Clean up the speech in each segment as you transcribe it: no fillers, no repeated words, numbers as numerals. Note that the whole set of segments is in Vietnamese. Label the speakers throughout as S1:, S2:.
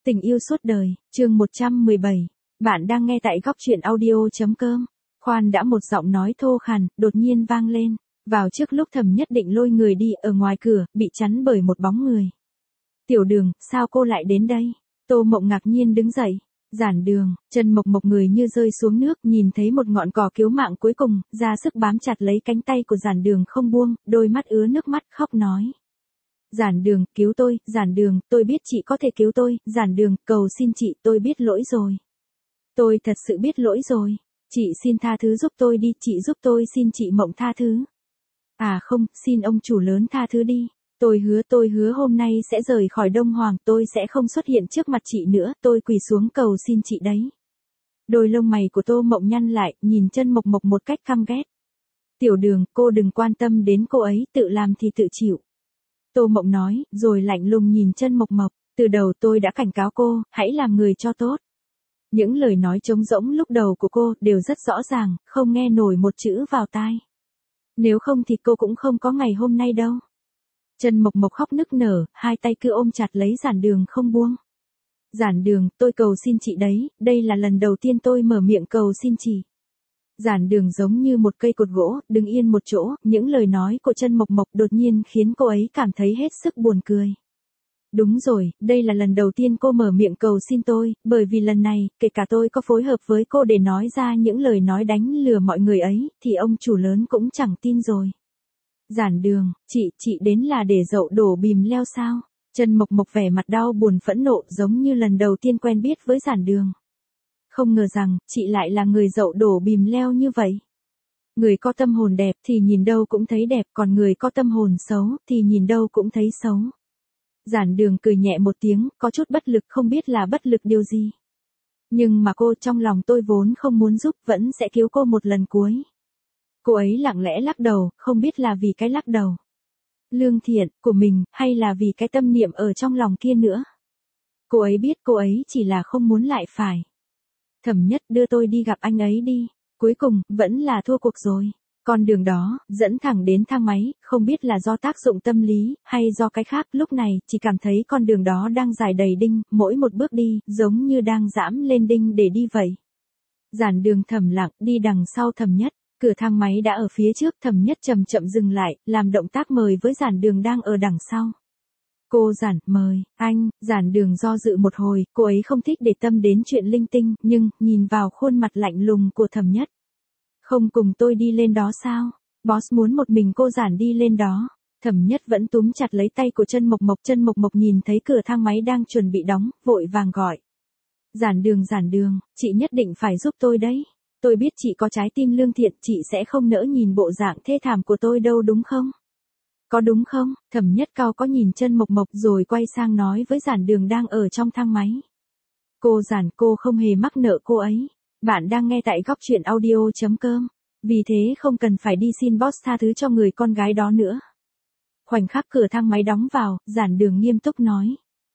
S1: Tình yêu suốt đời, chương 117. Bạn đang nghe tại góc chuyện audio.com. Khoan đã, một giọng nói thô khàn, đột nhiên vang lên. Vào trước lúc Thẩm Nhất định lôi người đi, ở ngoài cửa, bị chắn bởi một bóng người. Tiểu Đường, sao cô lại đến đây? Tô Mộng ngạc nhiên đứng dậy. Giản Đường, chân Mộc Mộc người như rơi xuống nước, nhìn thấy một ngọn cỏ cứu mạng cuối cùng, ra sức bám chặt lấy cánh tay của Giản Đường không buông, đôi mắt ứa nước mắt khóc nói. Giản Đường, cứu tôi, Giản Đường, tôi biết chị có thể cứu tôi, Giản Đường, cầu xin chị, tôi biết lỗi rồi. Tôi thật sự biết lỗi rồi. Chị xin tha thứ giúp tôi đi, chị giúp tôi, xin chị Mộng tha thứ. À không, xin ông chủ lớn tha thứ đi. Tôi hứa hôm nay sẽ rời khỏi Đông Hoàng, tôi sẽ không xuất hiện trước mặt chị nữa, tôi quỳ xuống cầu xin chị đấy. Đôi lông mày của Tô Mộng nhăn lại, nhìn chân Mộc Mộc một cách căm ghét. Tiểu Đường, cô đừng quan tâm đến cô ấy, tự làm thì tự chịu. Tô Mộng nói, rồi lạnh lùng nhìn chân Mộc Mộc, từ đầu tôi đã cảnh cáo cô, hãy làm người cho tốt. Những lời nói trống rỗng lúc đầu của cô đều rất rõ ràng, không nghe nổi một chữ vào tai. Nếu không thì cô cũng không có ngày hôm nay đâu. Chân Mộc Mộc khóc nức nở, hai tay cứ ôm chặt lấy Giản Đường không buông. Giản Đường, tôi cầu xin chị đấy, đây là lần đầu tiên tôi mở miệng cầu xin chị. Giản Đường giống như một cây cột gỗ, đứng yên một chỗ, những lời nói của chân Mộc Mộc đột nhiên khiến cô ấy cảm thấy hết sức buồn cười. Đúng rồi, đây là lần đầu tiên cô mở miệng cầu xin tôi, bởi vì lần này, kể cả tôi có phối hợp với cô để nói ra những lời nói đánh lừa mọi người ấy, thì ông chủ lớn cũng chẳng tin rồi. Giản Đường, chị đến là để dậu đổ bìm leo sao? Chân Mộc Mộc vẻ mặt đau buồn phẫn nộ giống như lần đầu tiên quen biết với Giản Đường. Không ngờ rằng, chị lại là người dậu đổ bìm leo như vậy. Người có tâm hồn đẹp thì nhìn đâu cũng thấy đẹp, còn người có tâm hồn xấu thì nhìn đâu cũng thấy xấu. Giản Đường cười nhẹ một tiếng, có chút bất lực, không biết là bất lực điều gì. Nhưng mà cô, trong lòng tôi vốn không muốn giúp, vẫn sẽ cứu cô một lần cuối. Cô ấy lặng lẽ lắc đầu, không biết là vì cái lắc đầu lương thiện của mình, hay là vì cái tâm niệm ở trong lòng kia nữa. Cô ấy biết cô ấy chỉ là không muốn lại phải. Thẩm Nhất, đưa tôi đi gặp anh ấy đi. Cuối cùng, vẫn là thua cuộc rồi. Con đường đó, dẫn thẳng đến thang máy, không biết là do tác dụng tâm lý, hay do cái khác, lúc này, chỉ cảm thấy con đường đó đang dài đầy đinh, mỗi một bước đi, giống như đang giãm lên đinh để đi vậy. Giản Đường thầm lặng, đi đằng sau Thẩm Nhất, cửa thang máy đã ở phía trước, Thẩm Nhất chậm chậm dừng lại, làm động tác mời với Giản Đường đang ở đằng sau. Cô Giản, mời, anh. Giản Đường do dự một hồi, cô ấy không thích để tâm đến chuyện linh tinh, nhưng, nhìn vào khuôn mặt lạnh lùng của Thẩm Nhất. Không cùng tôi đi lên đó sao? Boss muốn một mình cô Giản đi lên đó. Thẩm Nhất vẫn túm chặt lấy tay của chân Mộc Mộc nhìn thấy cửa thang máy đang chuẩn bị đóng, vội vàng gọi. Giản Đường, chị nhất định phải giúp tôi đấy. Tôi biết chị có trái tim lương thiện, chị sẽ không nỡ nhìn bộ dạng thê thảm của tôi đâu đúng không? Có đúng không? Thẩm Nhất cao có nhìn chân Mộc Mộc rồi quay sang nói với Giản Đường đang ở trong thang máy. Cô Giản, cô không hề mắc nợ cô ấy. Bạn đang nghe tại góc chuyện audio.com. Vì thế không cần phải đi xin boss tha thứ cho người con gái đó nữa. Khoảnh khắc cửa thang máy đóng vào, Giản Đường nghiêm túc nói.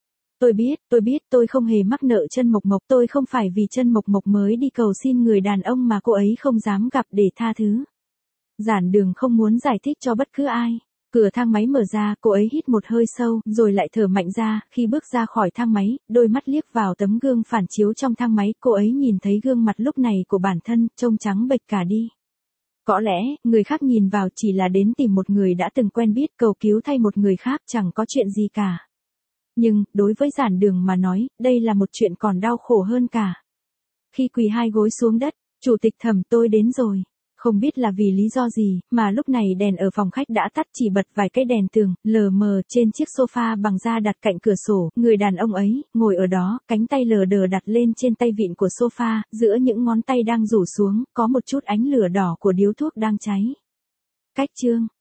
S1: Tôi biết, tôi không hề mắc nợ chân Mộc Mộc, tôi không phải vì chân Mộc Mộc mới đi cầu xin người đàn ông mà cô ấy không dám gặp để tha thứ. Giản Đường không muốn giải thích cho bất cứ ai. Cửa thang máy mở ra, cô ấy hít một hơi sâu, rồi lại thở mạnh ra, khi bước ra khỏi thang máy, đôi mắt liếc vào tấm gương phản chiếu trong thang máy, cô ấy nhìn thấy gương mặt lúc này của bản thân, trông trắng bệch cả đi. Có lẽ, người khác nhìn vào chỉ là đến tìm một người đã từng quen biết, cầu cứu thay một người khác, chẳng có chuyện gì cả. Nhưng, đối với Giản Đường mà nói, đây là một chuyện còn đau khổ hơn cả. Khi quỳ hai gối xuống đất, Chủ tịch Thẩm, tôi đến rồi. Không biết là vì lý do gì, mà lúc này đèn ở phòng khách đã tắt, chỉ bật vài cái đèn tường, lờ mờ, trên chiếc sofa bằng da đặt cạnh cửa sổ, người đàn ông ấy, ngồi ở đó, cánh tay lờ đờ đặt lên trên tay vịn của sofa, giữa những ngón tay đang rủ xuống, có một chút ánh lửa đỏ của điếu thuốc đang cháy. Cách chương